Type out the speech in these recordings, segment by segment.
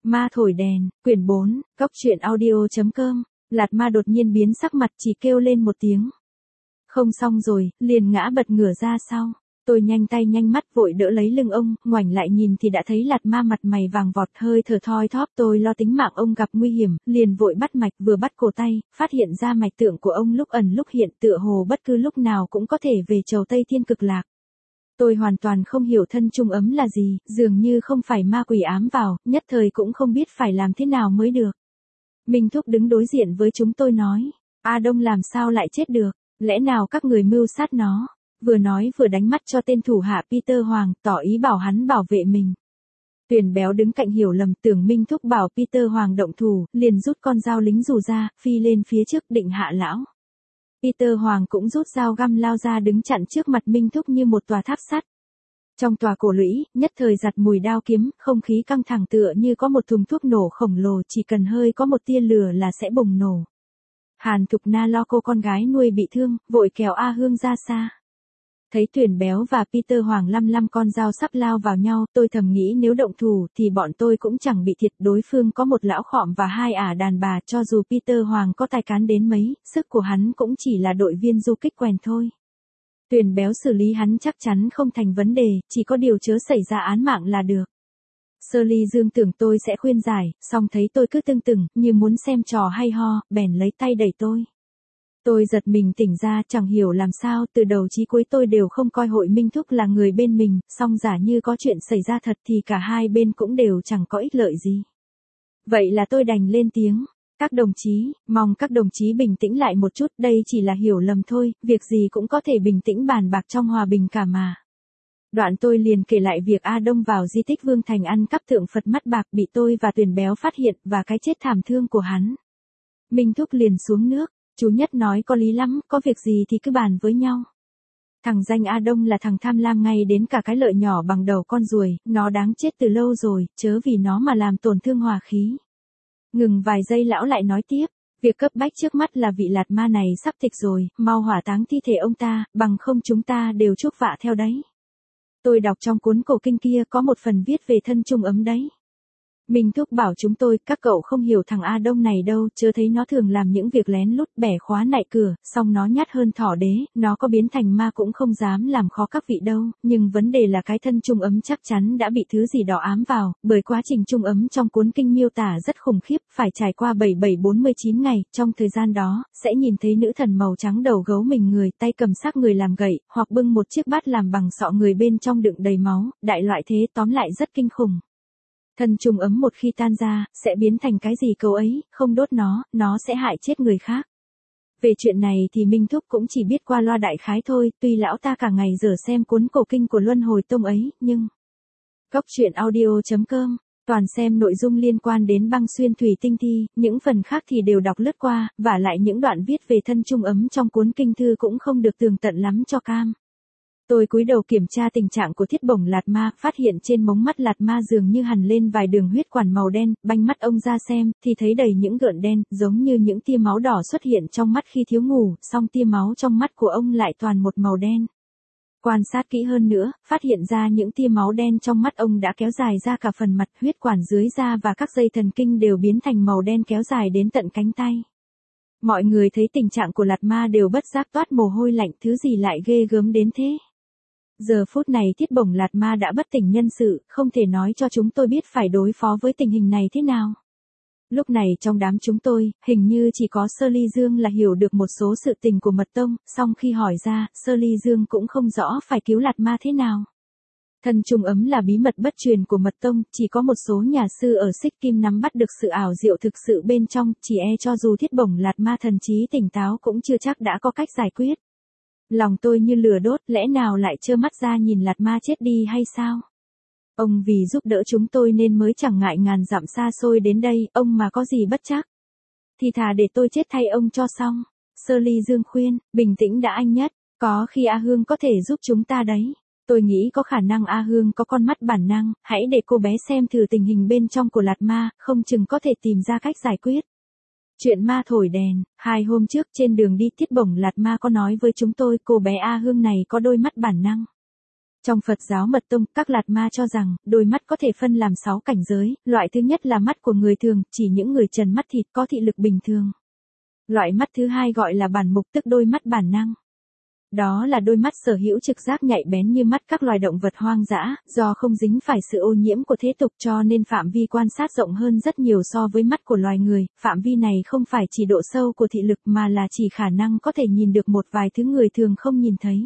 Ma thổi đèn, quyển 4, Cốc truyện audio.com, Lạt Ma đột nhiên biến sắc mặt chỉ kêu lên một tiếng. Không xong rồi, liền ngã bật ngửa ra sau. Tôi nhanh tay nhanh mắt vội đỡ lấy lưng ông, ngoảnh lại nhìn thì đã thấy Lạt Ma mặt mày vàng vọt hơi thở thoi thóp. Tôi lo tính mạng ông gặp nguy hiểm, liền vội bắt mạch vừa bắt cổ tay, phát hiện ra mạch tượng của ông lúc ẩn lúc hiện tựa hồ bất cứ lúc nào cũng có thể về chầu Tây Thiên Cực Lạc. Tôi hoàn toàn không hiểu thân trung ấm là gì, dường như không phải ma quỷ ám vào, nhất thời cũng không biết phải làm thế nào mới được. Minh Thúc đứng đối diện với chúng tôi nói, A Đông làm sao lại chết được, lẽ nào các người mưu sát nó, vừa nói vừa đánh mắt cho tên thủ hạ Peter Hoàng, tỏ ý bảo hắn bảo vệ mình. Tuyền Béo đứng cạnh hiểu lầm tưởng Minh Thúc bảo Peter Hoàng động thủ, liền rút con dao lính dù ra, phi lên phía trước định hạ lão. Peter Hoàng cũng rút dao găm lao ra đứng chặn trước mặt Minh Thúc như một tòa tháp sắt. Trong tòa cổ lũy, nhất thời giặt mùi đao kiếm, không khí căng thẳng tựa như có một thùng thuốc nổ khổng lồ chỉ cần hơi có một tia lửa là sẽ bùng nổ. Hàn Thục Na lo cô con gái nuôi bị thương, vội kéo A Hương ra xa. Thấy Tuyền Béo và Peter Hoàng lăm con dao sắp lao vào nhau, tôi thầm nghĩ nếu động thủ thì bọn tôi cũng chẳng bị thiệt, đối phương có một lão khọm và hai ả đàn bà, cho dù Peter Hoàng có tài cán đến mấy, sức của hắn cũng chỉ là đội viên du kích quèn thôi. Tuyền Béo xử lý hắn chắc chắn không thành vấn đề, chỉ có điều chớ xảy ra án mạng là được. Sơ Ly Dương tưởng tôi sẽ khuyên giải, song thấy tôi cứ tưng tửng, như muốn xem trò hay ho, bèn lấy tay đẩy tôi. Tôi giật mình tỉnh ra, chẳng hiểu làm sao, từ đầu chí cuối tôi đều không coi Hội Minh Thúc là người bên mình, song giả như có chuyện xảy ra thật thì cả hai bên cũng đều chẳng có ích lợi gì. Vậy là tôi đành lên tiếng, các đồng chí, mong các đồng chí bình tĩnh lại một chút, đây chỉ là hiểu lầm thôi, việc gì cũng có thể bình tĩnh bàn bạc trong hòa bình cả mà. Đoạn tôi liền kể lại việc A Đông vào di tích Vương Thành ăn cắp tượng Phật mắt bạc bị tôi và Tuyền Béo phát hiện và cái chết thảm thương của hắn. Minh Thúc liền xuống nước. Chú Nhất nói có lý lắm, có việc gì thì cứ bàn với nhau. Thằng danh A Đông là thằng tham lam ngay đến cả cái lợi nhỏ bằng đầu con ruồi, nó đáng chết từ lâu rồi, chớ vì nó mà làm tổn thương hòa khí. Ngừng vài giây lão lại nói tiếp, việc cấp bách trước mắt là vị Lạt Ma này sắp tịch rồi, mau hỏa táng thi thể ông ta, bằng không chúng ta đều chuốc vạ theo đấy. Tôi đọc trong cuốn cổ kinh kia có một phần viết về thân trung ấm đấy. Minh Thúc bảo chúng tôi, các cậu không hiểu thằng A Đông này đâu, chớ thấy nó thường làm những việc lén lút bẻ khóa nại cửa, song nó nhát hơn thỏ đế, nó có biến thành ma cũng không dám làm khó các vị đâu, nhưng vấn đề là cái thân trung ấm chắc chắn đã bị thứ gì đó ám vào, bởi quá trình trung ấm trong cuốn kinh miêu tả rất khủng khiếp, phải trải qua 7749 ngày, trong thời gian đó, sẽ nhìn thấy nữ thần màu trắng đầu gấu mình người, tay cầm xác người làm gậy, hoặc bưng một chiếc bát làm bằng sọ người bên trong đựng đầy máu, đại loại thế, tóm lại rất kinh khủng. Thân trung ấm một khi tan ra, sẽ biến thành cái gì câu ấy, không đốt nó sẽ hại chết người khác. Về chuyện này thì Minh Thúc cũng chỉ biết qua loa đại khái thôi, tuy lão ta cả ngày dở xem cuốn cổ kinh của Luân Hồi Tông ấy, nhưng... Cốc truyện audio.com, toàn xem nội dung liên quan đến băng xuyên thủy tinh thi, những phần khác thì đều đọc lướt qua, và lại những đoạn viết về thân trung ấm trong cuốn kinh thư cũng không được tường tận lắm cho cam. Tôi cúi đầu kiểm tra tình trạng của thiết bổng Lạt Ma, phát hiện trên mống mắt Lạt Ma dường như hằn lên vài đường huyết quản màu đen, banh mắt ông ra xem, thì thấy đầy những gợn đen, giống như những tia máu đỏ xuất hiện trong mắt khi thiếu ngủ, song tia máu trong mắt của ông lại toàn một màu đen. Quan sát kỹ hơn nữa, phát hiện ra những tia máu đen trong mắt ông đã kéo dài ra cả phần mặt, huyết quản dưới da và các dây thần kinh đều biến thành màu đen kéo dài đến tận cánh tay. Mọi người thấy tình trạng của Lạt Ma đều bất giác toát mồ hôi lạnh, thứ gì lại ghê gớm đến thế. Giờ phút này thiết bổng Lạt Ma đã bất tỉnh nhân sự, không thể nói cho chúng tôi biết phải đối phó với tình hình này thế nào. Lúc này trong đám chúng tôi, hình như chỉ có Sơ Ly Dương là hiểu được một số sự tình của Mật Tông, song khi hỏi ra, Sơ Ly Dương cũng không rõ phải cứu Lạt Ma thế nào. Thân trung ấm là bí mật bất truyền của Mật Tông, chỉ có một số nhà sư ở Xích Kim nắm bắt được sự ảo diệu thực sự bên trong, chỉ cho dù thiết bổng Lạt Ma thần trí tỉnh táo cũng chưa chắc đã có cách giải quyết. Lòng tôi như lửa đốt, lẽ nào lại trơ mắt ra nhìn Lạt Ma chết đi hay sao? Ông vì giúp đỡ chúng tôi nên mới chẳng ngại ngàn dặm xa xôi đến đây, ông mà có gì bất chắc. Thì thà để tôi chết thay ông cho xong. Sơ Ly Dương khuyên, bình tĩnh đã anh nhất, có khi A Hương có thể giúp chúng ta đấy. Tôi nghĩ có khả năng A Hương có con mắt bản năng, hãy để cô bé xem thử tình hình bên trong của Lạt Ma, không chừng có thể tìm ra cách giải quyết. Chuyện ma thổi đèn, 2 hôm trước trên đường đi thiết bổng Lạt Ma có nói với chúng tôi cô bé A Hương này có đôi mắt bản năng. Trong Phật giáo Mật Tông, các Lạt Ma cho rằng, đôi mắt có thể phân làm 6 cảnh giới, loại thứ nhất là mắt của người thường, chỉ những người trần mắt thịt có thị lực bình thường. Loại mắt thứ hai gọi là bản mục, tức đôi mắt bản năng. Đó là đôi mắt sở hữu trực giác nhạy bén như mắt các loài động vật hoang dã, do không dính phải sự ô nhiễm của thế tục cho nên phạm vi quan sát rộng hơn rất nhiều so với mắt của loài người. Phạm vi này không phải chỉ độ sâu của thị lực mà là chỉ khả năng có thể nhìn được một vài thứ người thường không nhìn thấy.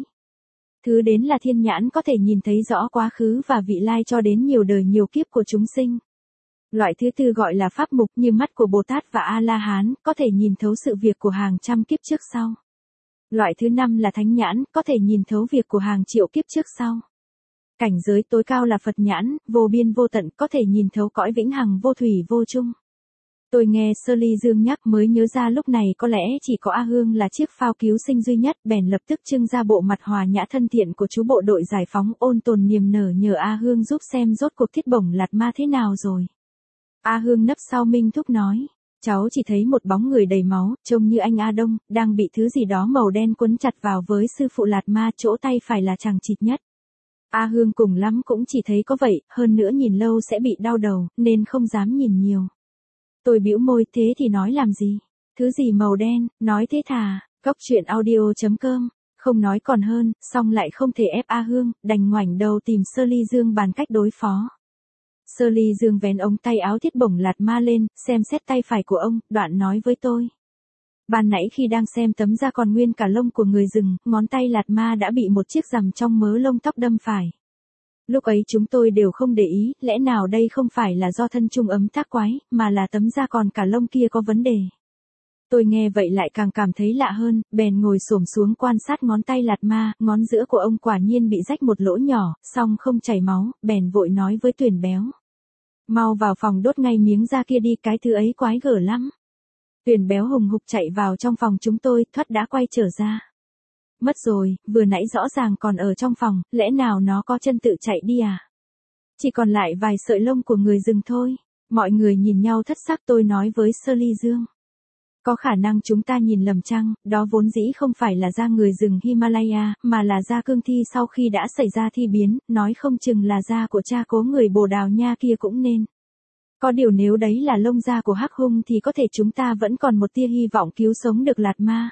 Thứ đến là thiên nhãn có thể nhìn thấy rõ quá khứ và vị lai cho đến nhiều đời nhiều kiếp của chúng sinh. Loại thứ tư gọi là pháp mục, như mắt của Bồ Tát và A-la-hán, có thể nhìn thấu sự việc của hàng trăm kiếp trước sau. Loại thứ năm là thánh nhãn, có thể nhìn thấu việc của hàng triệu kiếp trước sau. Cảnh giới tối cao là Phật nhãn, vô biên vô tận, có thể nhìn thấu cõi vĩnh hằng vô thủy vô chung. Tôi nghe Sơ Ly Dương nhắc mới nhớ ra lúc này có lẽ chỉ có A Hương là chiếc phao cứu sinh duy nhất, bèn lập tức trưng ra bộ mặt hòa nhã thân thiện của chú bộ đội giải phóng, ôn tồn niềm nở nhờ A Hương giúp xem rốt cuộc Thiết Bổng Lạt Ma thế nào rồi. A Hương nấp sau Minh Thúc nói, cháu chỉ thấy một bóng người đầy máu, trông như anh A Đông, đang bị thứ gì đó màu đen quấn chặt vào với sư phụ Lạt Ma, chỗ tay phải là chằng chịt nhất. A Hương cùng lắm cũng chỉ thấy có vậy, hơn nữa nhìn lâu sẽ bị đau đầu, nên không dám nhìn nhiều. Tôi bĩu môi, thế thì nói làm gì? Thứ gì màu đen, nói thế thà, goctruyện.audio.com, không nói còn hơn, xong lại không thể ép A Hương, đành ngoảnh đầu tìm Sơ Ly Dương bàn cách đối phó. Sơ Ly Dương vén ống tay áo Thiết Bổng Lạt Ma lên, xem xét tay phải của ông, đoạn nói với tôi. Ban nãy khi đang xem tấm da còn nguyên cả lông của người rừng, ngón tay Lạt Ma đã bị một chiếc rằm trong mớ lông tóc đâm phải. Lúc ấy chúng tôi đều không để ý, lẽ nào đây không phải là do thân trung ấm thác quái, mà là tấm da còn cả lông kia có vấn đề. Tôi nghe vậy lại càng cảm thấy lạ hơn, bèn ngồi xổm xuống quan sát ngón tay Lạt Ma, ngón giữa của ông quả nhiên bị rách một lỗ nhỏ, song không chảy máu, bèn vội nói với Tuyền Béo. Mau vào phòng đốt ngay miếng da kia đi, cái thứ ấy quái gở lắm. Tuyền Béo hùng hục chạy vào trong phòng chúng tôi, thoắt đã quay trở ra. Mất rồi, vừa nãy rõ ràng còn ở trong phòng, lẽ nào nó có chân tự chạy đi à? Chỉ còn lại vài sợi lông của người rừng thôi. Mọi người nhìn nhau thất sắc, tôi nói với Sơ Ly Dương. Có khả năng chúng ta nhìn lầm chăng, đó vốn dĩ không phải là da người rừng Himalaya, mà là da cương thi sau khi đã xảy ra thi biến, nói không chừng là da của cha cố người Bồ Đào Nha kia cũng nên. Có điều nếu đấy là lông da của Hắc Hung thì có thể chúng ta vẫn còn một tia hy vọng cứu sống được Lạt Ma.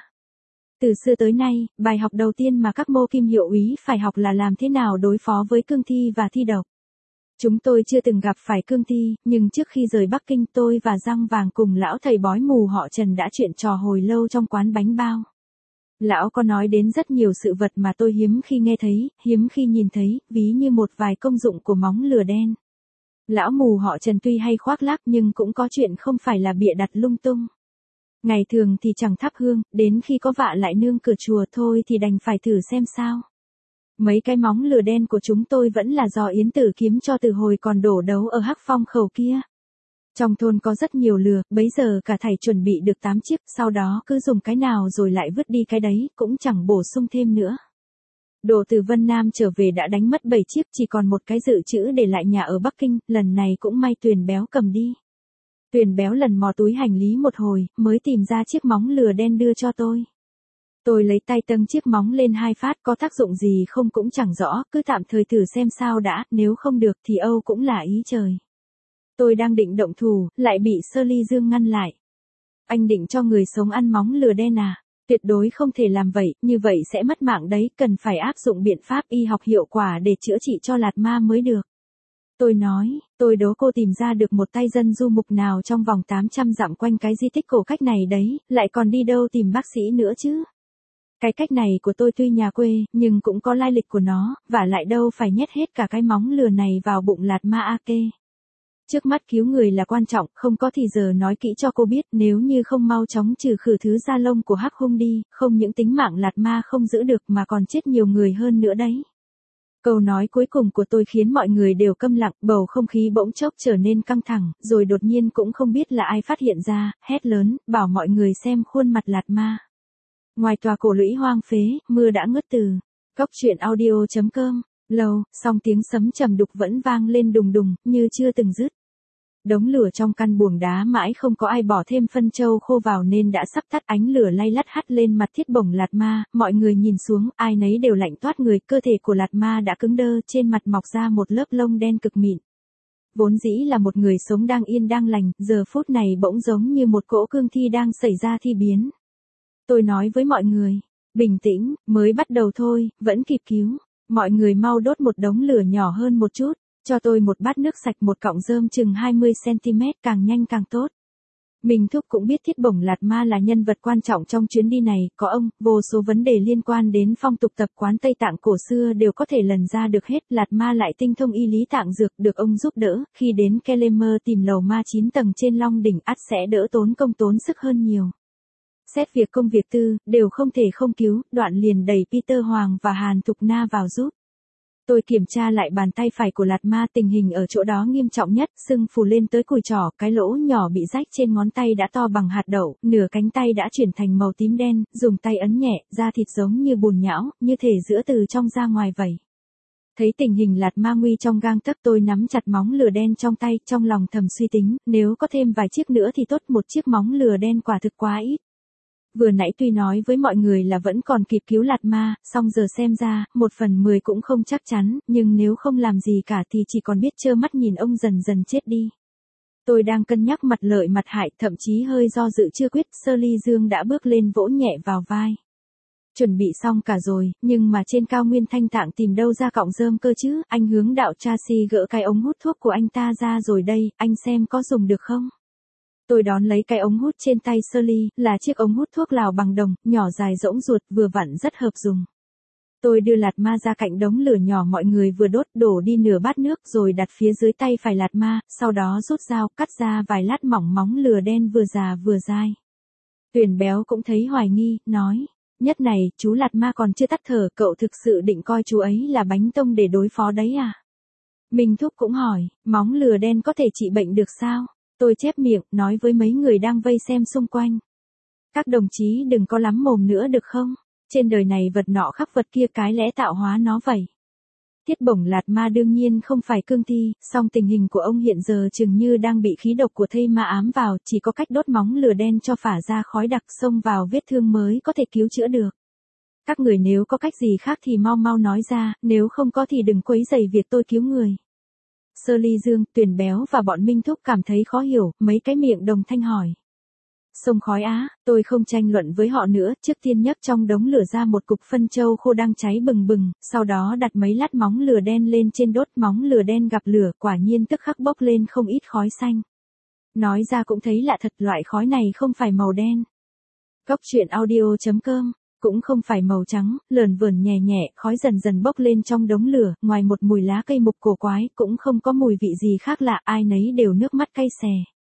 Từ xưa tới nay, bài học đầu tiên mà các mô kim hiệu úy phải học là làm thế nào đối phó với cương thi và thi độc. Chúng tôi chưa từng gặp phải cương thi, nhưng trước khi rời Bắc Kinh tôi và Răng Vàng cùng lão thầy bói mù họ Trần đã chuyện trò hồi lâu trong quán bánh bao. Lão có nói đến rất nhiều sự vật mà tôi hiếm khi nghe thấy, hiếm khi nhìn thấy, ví như một vài công dụng của móng lừa đen. Lão mù họ Trần tuy hay khoác lác nhưng cũng có chuyện không phải là bịa đặt lung tung. Ngày thường thì chẳng thắp hương, đến khi có vạ lại nương cửa chùa thôi thì đành phải thử xem sao. Mấy cái móng lừa đen của chúng tôi vẫn là do Yến Tử kiếm cho từ hồi còn đổ đấu ở Hắc Phong khẩu kia. Trong thôn có rất nhiều lừa, bấy giờ cả thảy chuẩn bị được 8 chiếc, sau đó cứ dùng cái nào rồi lại vứt đi cái đấy, cũng chẳng bổ sung thêm nữa. Đồ từ Vân Nam trở về đã đánh mất 7 chiếc, chỉ còn một cái dự trữ để lại nhà ở Bắc Kinh, lần này cũng may Tuyền Béo cầm đi. Tuyền Béo lần mò túi hành lý một hồi, mới tìm ra chiếc móng lừa đen đưa cho tôi. Tôi lấy tay tâng chiếc móng lên 2 phát, có tác dụng gì không cũng chẳng rõ, cứ tạm thời thử xem sao đã, nếu không được thì âu cũng là ý trời. Tôi đang định động thủ, lại bị Sơ Ly Dương ngăn lại. Anh định cho người sống ăn móng lừa đen à? Tuyệt đối không thể làm vậy, như vậy sẽ mất mạng đấy, cần phải áp dụng biện pháp y học hiệu quả để chữa trị cho Lạt Ma mới được. Tôi nói, tôi đố cô tìm ra được một tay dân du mục nào trong vòng 800 dặm quanh cái di tích cổ cách này đấy, lại còn đi đâu tìm bác sĩ nữa chứ? Cái cách này của tôi tuy nhà quê, nhưng cũng có lai lịch của nó, và lại đâu phải nhét hết cả cái móng lừa này vào bụng Lạt Ma a kê. Trước mắt cứu người là quan trọng, không có thì giờ nói kỹ cho cô biết, nếu như không mau chóng trừ khử thứ da lông của Hắc Hung đi, không những tính mạng Lạt Ma không giữ được mà còn chết nhiều người hơn nữa đấy. Câu nói cuối cùng của tôi khiến mọi người đều câm lặng, bầu không khí bỗng chốc trở nên căng thẳng, rồi đột nhiên cũng không biết là ai phát hiện ra, hét lớn, bảo mọi người xem khuôn mặt Lạt Ma. Ngoài tòa cổ lũy hoang phế, mưa đã ngớt từ. Goctruyện.audio.com, lâu, song tiếng sấm trầm đục vẫn vang lên đùng đùng, như chưa từng dứt. Đống lửa trong căn buồng đá mãi không có ai bỏ thêm phân trâu khô vào nên đã sắp tắt, ánh lửa lay lắt hắt lên mặt Thiết Bổng Lạt Ma, mọi người nhìn xuống, ai nấy đều lạnh toát người, cơ thể của Lạt Ma đã cứng đơ, trên mặt mọc ra một lớp lông đen cực mịn. Vốn dĩ là một người sống đang yên đang lành, giờ phút này bỗng giống như một cỗ cương thi đang xảy ra thi biến. Tôi nói với mọi người, bình tĩnh, mới bắt đầu thôi, vẫn kịp cứu. Mọi người mau đốt một đống lửa nhỏ hơn một chút, cho tôi một bát nước sạch, một cọng rơm chừng 20cm, càng nhanh càng tốt. Minh Thúc cũng biết Thiết Bổng Lạt Ma là nhân vật quan trọng trong chuyến đi này, có ông, vô số vấn đề liên quan đến phong tục tập quán Tây Tạng cổ xưa đều có thể lần ra được hết. Lạt Ma lại tinh thông y lý tạng dược, được ông giúp đỡ, khi đến Kelemer tìm lầu ma 9 tầng trên Long đỉnh ắt sẽ đỡ tốn công tốn sức hơn nhiều. Xét việc công việc tư, đều không thể không cứu, Đoạn liền đẩy Peter Hoàng và Hàn Thục Na vào giúp. Tôi kiểm tra lại bàn tay phải của Lạt Ma, tình hình ở chỗ đó nghiêm trọng nhất, sưng phù lên tới cùi trỏ, cái lỗ nhỏ bị rách trên ngón tay đã to bằng hạt đậu, nửa cánh tay đã chuyển thành màu tím đen, dùng tay ấn nhẹ, da thịt giống như bùn nhão, như thể giữa từ trong ra ngoài vậy. Thấy tình hình Lạt Ma nguy trong gang tấc, tôi nắm chặt móng lừa đen trong tay, trong lòng thầm suy tính, nếu có thêm vài chiếc nữa thì tốt, một chiếc móng lừa đen quả thực quá ít. Vừa nãy tuy nói với mọi người là vẫn còn kịp cứu Lạt Ma, song giờ xem ra, 1/10 cũng không chắc chắn, nhưng nếu không làm gì cả thì chỉ còn biết trơ mắt nhìn ông dần dần chết đi. Tôi đang cân nhắc mặt lợi mặt hại, thậm chí hơi do dự chưa quyết, Sơ Ly Dương đã bước lên vỗ nhẹ vào vai. Chuẩn bị xong cả rồi, nhưng mà trên cao nguyên Thanh Tạng tìm đâu ra cọng rơm cơ chứ, anh Hướng Đạo Tracy gỡ cái ống hút thuốc của anh ta ra rồi đây, anh xem có dùng được không? Tôi đón lấy cái ống hút trên tay Sơ Ly, là chiếc ống hút thuốc lào bằng đồng, nhỏ dài rỗng ruột, vừa vặn rất hợp dùng. Tôi đưa Lạt Ma ra cạnh đống lửa nhỏ mọi người vừa đốt, đổ đi nửa bát nước rồi đặt phía dưới tay phải Lạt Ma, sau đó rút dao, cắt ra vài lát mỏng móng lửa đen vừa già vừa dai. Tuyền Béo cũng thấy hoài nghi, nói, nhất này, chú Lạt Ma còn chưa tắt thở, cậu thực sự định coi chú ấy là bánh tông để đối phó đấy à? Minh Thúc cũng hỏi, móng lửa đen có thể trị bệnh được sao? Tôi chép miệng, nói với mấy người đang vây xem xung quanh. Các đồng chí đừng có lắm mồm nữa được không? Trên đời này vật nọ khắc vật kia, cái lẽ tạo hóa nó vậy. Thiết Bổng Lạt Ma đương nhiên không phải cương thi, song tình hình của ông hiện giờ chừng như đang bị khí độc của thây ma ám vào, chỉ có cách đốt móng lửa đen cho phả ra khói đặc xông vào vết thương mới có thể cứu chữa được. Các người nếu có cách gì khác thì mau mau nói ra, nếu không có thì đừng quấy rầy việc tôi cứu người. Sơ Ly Dương, Tuyền Béo và bọn Minh Thúc cảm thấy khó hiểu, mấy cái miệng đồng thanh hỏi. Sông khói á, tôi không tranh luận với họ nữa, trước tiên nhấc trong đống lửa ra một cục phân trâu khô đang cháy bừng bừng, sau đó đặt mấy lát móng lửa đen lên trên đốt, móng lửa đen gặp lửa, quả nhiên tức khắc bốc lên không ít khói xanh. Nói ra cũng thấy lạ thật, loại khói này không phải màu đen. Cóc truyện audio.com cũng không phải màu trắng, lờn vờn nhẹ nhẹ, khói dần dần bốc lên trong đống lửa, ngoài một mùi lá cây mục cổ quái, cũng không có mùi vị gì khác lạ, ai nấy đều nước mắt cay xè.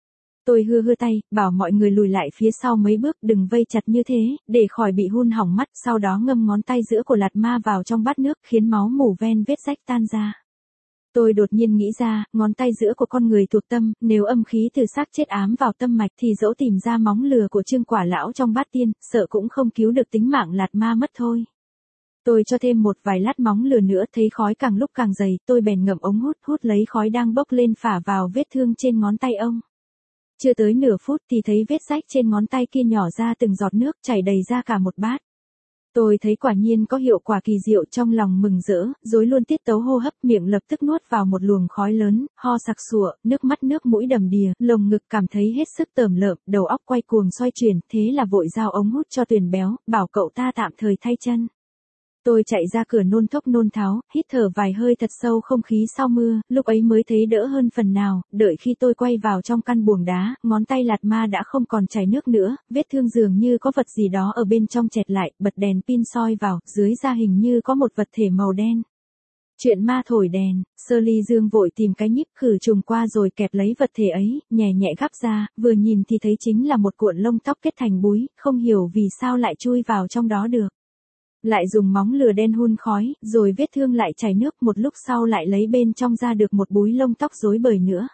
Tôi hưa tay, bảo mọi người lùi lại phía sau mấy bước, đừng vây chặt như thế, để khỏi bị hun hỏng mắt, sau đó ngâm ngón tay giữa của Lạt Ma vào trong bát nước, khiến máu mủ ven vết rách tan ra. Tôi đột nhiên nghĩ ra, ngón tay giữa của con người thuộc tâm, nếu âm khí từ xác chết ám vào tâm mạch thì dẫu tìm ra móng lừa của Trương Quả Lão trong bát tiên, sợ cũng không cứu được tính mạng Lạt Ma mất thôi. Tôi cho thêm một vài lát móng lừa nữa, thấy khói càng lúc càng dày, tôi bèn ngậm ống hút, hút lấy khói đang bốc lên phả vào vết thương trên ngón tay ông. Chưa tới nửa phút thì thấy vết rách trên ngón tay kia nhỏ ra từng giọt nước chảy đầy ra cả một bát. Tôi thấy quả nhiên có hiệu quả kỳ diệu, trong lòng mừng rỡ, rối luôn tiết tấu hô hấp, miệng lập tức nuốt vào một luồng khói lớn, ho sặc sụa, nước mắt nước mũi đầm đìa, lồng ngực cảm thấy hết sức tởm lợm, đầu óc quay cuồng xoay chuyển, thế là vội giao ống hút cho Tuyền Béo, bảo cậu ta tạm thời thay chân. Tôi chạy ra cửa nôn thốc nôn tháo, hít thở vài hơi thật sâu không khí sau mưa, lúc ấy mới thấy đỡ hơn phần nào, đợi khi tôi quay vào trong căn buồng đá, ngón tay Lạt Ma đã không còn chảy nước nữa, vết thương dường như có vật gì đó ở bên trong chẹt lại, bật đèn pin soi vào, dưới da hình như có một vật thể màu đen. Chuyện ma thổi đèn, Sơ Ly Dương vội tìm cái nhíp khử trùng qua rồi kẹp lấy vật thể ấy, nhẹ nhẹ gắp ra, vừa nhìn thì thấy chính là một cuộn lông tóc kết thành búi, không hiểu vì sao lại chui vào trong đó được. Lại dùng móng lừa đen hun khói, rồi vết thương lại chảy nước, một lúc sau lại lấy bên trong ra được một búi lông tóc rối bời nữa.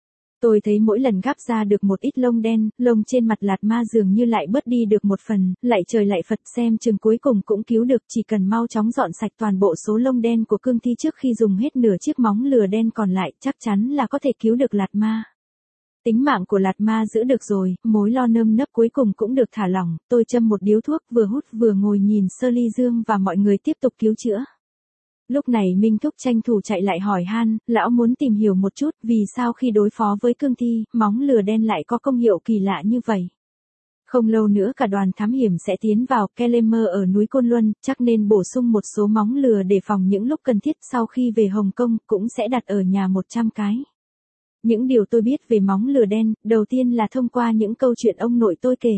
Tôi thấy mỗi lần gắp ra được một ít lông đen, lông trên mặt Lạt Ma dường như lại bớt đi được một phần, lại trời lại Phật, xem chừng cuối cùng cũng cứu được, chỉ cần mau chóng dọn sạch toàn bộ số lông đen của cương thi trước khi dùng hết nửa chiếc móng lừa đen còn lại, chắc chắn là có thể cứu được Lạt Ma. Tính mạng của Lạt Ma giữ được rồi, mối lo nơm nớp cuối cùng cũng được thả lỏng, tôi châm một điếu thuốc vừa hút vừa ngồi nhìn Sơ Ly Dương và mọi người tiếp tục cứu chữa. Lúc này Minh Thúc tranh thủ chạy lại hỏi han, lão muốn tìm hiểu một chút vì sao khi đối phó với cương thi, móng lừa đen lại có công hiệu kỳ lạ như vậy. Không lâu nữa cả đoàn thám hiểm sẽ tiến vào Kelemer ở núi Côn Luân, chắc nên bổ sung một số móng lừa để phòng những lúc cần thiết. Sau khi về Hồng Kông cũng sẽ đặt ở nhà 100 cái. Những điều tôi biết về móng lừa đen, đầu tiên là thông qua những câu chuyện ông nội tôi kể.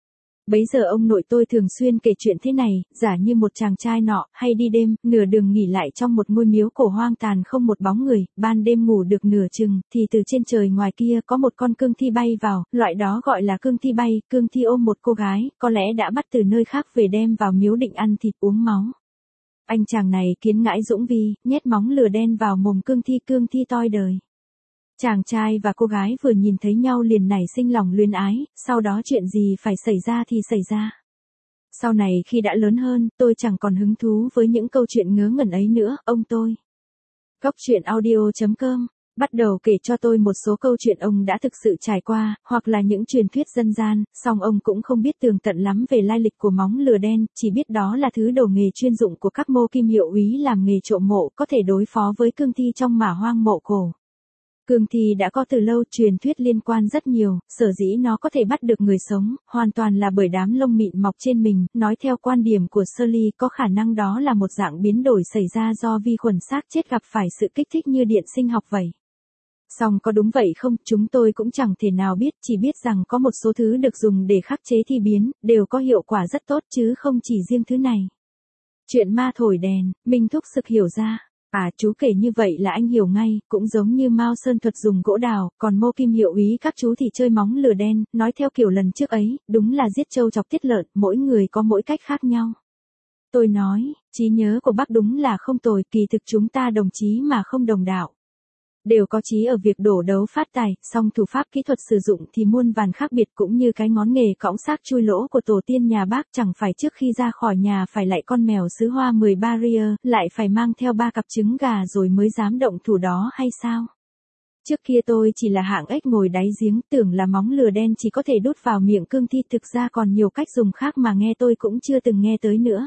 Bấy giờ ông nội tôi thường xuyên kể chuyện thế này, giả như một chàng trai nọ, hay đi đêm, nửa đường nghỉ lại trong một ngôi miếu cổ hoang tàn không một bóng người, ban đêm ngủ được nửa chừng, thì từ trên trời ngoài kia có một con cương thi bay vào, loại đó gọi là cương thi bay, cương thi ôm một cô gái, có lẽ đã bắt từ nơi khác về đem vào miếu định ăn thịt uống máu. Anh chàng này kiến ngãi dũng vi, nhét móng lừa đen vào mồm cương thi toi đời. Chàng trai và cô gái vừa nhìn thấy nhau liền nảy sinh lòng luyến ái, sau đó chuyện gì phải xảy ra thì xảy ra. Sau này khi đã lớn hơn, tôi chẳng còn hứng thú với những câu chuyện ngớ ngẩn ấy nữa, ông tôi. Góc truyện audio.com bắt đầu kể cho tôi một số câu chuyện ông đã thực sự trải qua, hoặc là những truyền thuyết dân gian, song ông cũng không biết tường tận lắm về lai lịch của móng lừa đen, chỉ biết đó là thứ đồ nghề chuyên dụng của các mô kim hiệu úy làm nghề trộm mộ, có thể đối phó với cương thi trong mả hoang mộ cổ. Cương thi đã có từ lâu, truyền thuyết liên quan rất nhiều, sở dĩ nó có thể bắt được người sống, hoàn toàn là bởi đám lông mịn mọc trên mình, nói theo quan điểm của Shirley có khả năng đó là một dạng biến đổi xảy ra do vi khuẩn xác chết gặp phải sự kích thích như điện sinh học vậy. Song có đúng vậy không, chúng tôi cũng chẳng thể nào biết, chỉ biết rằng có một số thứ được dùng để khắc chế thi biến, đều có hiệu quả rất tốt chứ không chỉ riêng thứ này. Chuyện ma thổi đèn, Minh Thúc sực hiểu ra. À, chú kể như vậy là anh hiểu ngay, cũng giống như Mao Sơn Thuật dùng gỗ đào, còn mô kim hiệu úy các chú thì chơi móng lừa đen, nói theo kiểu lần trước ấy, đúng là giết trâu chọc tiết lợn, mỗi người có mỗi cách khác nhau. Tôi nói, trí nhớ của bác đúng là không tồi, kỳ thực chúng ta đồng chí mà không đồng đạo. Đều có chí ở việc đổ đấu phát tài, song thủ pháp kỹ thuật sử dụng thì muôn vàn khác biệt, cũng như cái ngón nghề cõng xác chui lỗ của tổ tiên nhà bác, chẳng phải trước khi ra khỏi nhà phải lại con mèo sứ hoa 10 barrier, lại phải mang theo 3 cặp trứng gà rồi mới dám động thủ đó hay sao? Trước kia tôi chỉ là hạng ếch ngồi đáy giếng, tưởng là móng lừa đen chỉ có thể đút vào miệng cương thi, thực ra còn nhiều cách dùng khác mà nghe tôi cũng chưa từng nghe tới nữa.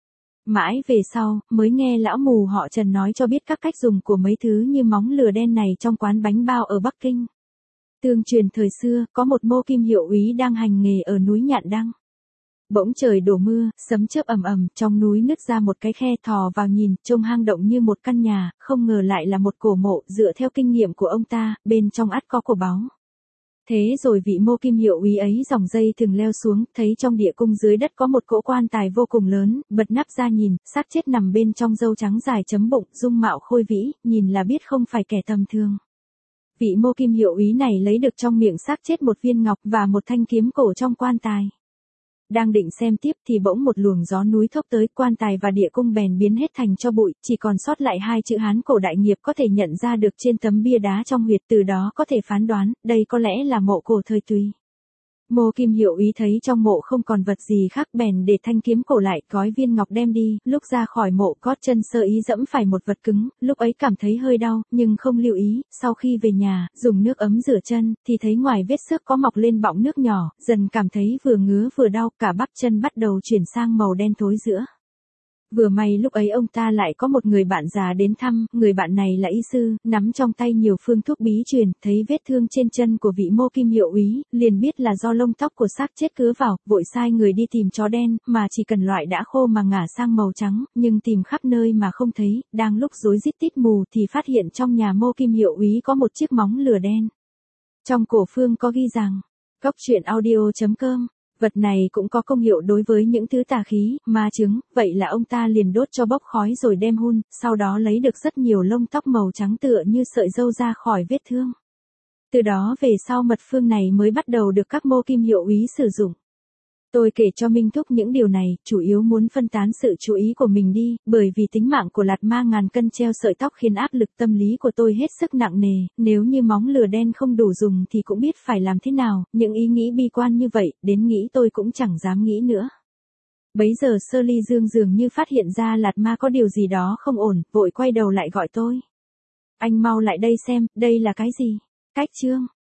Mãi về sau, mới nghe lão mù họ Trần nói cho biết các cách dùng của mấy thứ như móng lừa đen này trong quán bánh bao ở Bắc Kinh. Tương truyền thời xưa, có một mô kim hiệu úy đang hành nghề ở núi Nhạn Đăng. Bỗng trời đổ mưa, sấm chớp ầm ầm, trong núi nứt ra một cái khe, thò vào nhìn, trông hang động như một căn nhà, không ngờ lại là một cổ mộ, dựa theo kinh nghiệm của ông ta, bên trong ắt có cổ báu. Thế rồi vị mô kim hiệu úy ấy dòng dây thừng leo xuống, thấy trong địa cung dưới đất có một cỗ quan tài vô cùng lớn, bật nắp ra nhìn, xác chết nằm bên trong râu trắng dài chấm bụng, dung mạo khôi vĩ, nhìn là biết không phải kẻ tầm thường. Vị mô kim hiệu úy này lấy được trong miệng xác chết một viên ngọc và một thanh kiếm cổ trong quan tài. Đang định xem tiếp thì bỗng một luồng gió núi thốc tới, quan tài và địa cung bèn biến hết thành tro bụi, chỉ còn sót lại 2 chữ Hán cổ đại nghiệp có thể nhận ra được trên tấm bia đá trong huyệt, từ đó có thể phán đoán, đây có lẽ là mộ cổ thời Tùy. Mô kim hiệu úy thấy trong mộ không còn vật gì khác bèn để thanh kiếm cổ lại, gói viên ngọc đem đi, lúc ra khỏi mộ gót chân sơ ý dẫm phải một vật cứng, lúc ấy cảm thấy hơi đau, nhưng không lưu ý, sau khi về nhà, dùng nước ấm rửa chân, thì thấy ngoài vết xước có mọc lên bọng nước nhỏ, dần cảm thấy vừa ngứa vừa đau, cả bắp chân bắt đầu chuyển sang màu đen thối rữa. Vừa may lúc ấy ông ta lại có một người bạn già đến thăm, người bạn này là y sư, nắm trong tay nhiều phương thuốc bí truyền, thấy vết thương trên chân của vị mô kim hiệu úy, liền biết là do lông tóc của xác chết cứa vào, vội sai người đi tìm chó đen, mà chỉ cần loại đã khô mà ngả sang màu trắng, nhưng tìm khắp nơi mà không thấy, đang lúc rối rít tít mù thì phát hiện trong nhà mô kim hiệu úy có một chiếc móng lừa đen. Trong cổ phương có ghi rằng, góc truyện audio.com vật này cũng có công hiệu đối với những thứ tà khí, ma chứng, vậy là ông ta liền đốt cho bốc khói rồi đem hun, sau đó lấy được rất nhiều lông tóc màu trắng tựa như sợi râu ra khỏi vết thương. Từ đó về sau mật phương này mới bắt đầu được các mô kim hiệu úy sử dụng. Tôi kể cho Minh Thúc những điều này, chủ yếu muốn phân tán sự chú ý của mình đi, bởi vì tính mạng của Lạt Ma ngàn cân treo sợi tóc khiến áp lực tâm lý của tôi hết sức nặng nề, nếu như móng lừa đen không đủ dùng thì cũng biết phải làm thế nào, những ý nghĩ bi quan như vậy, đến nghĩ tôi cũng chẳng dám nghĩ nữa. Bấy giờ Shirley Dương dường như phát hiện ra Lạt Ma có điều gì đó không ổn, vội quay đầu lại gọi tôi. Anh mau lại đây xem, đây là cái gì? Cách chương.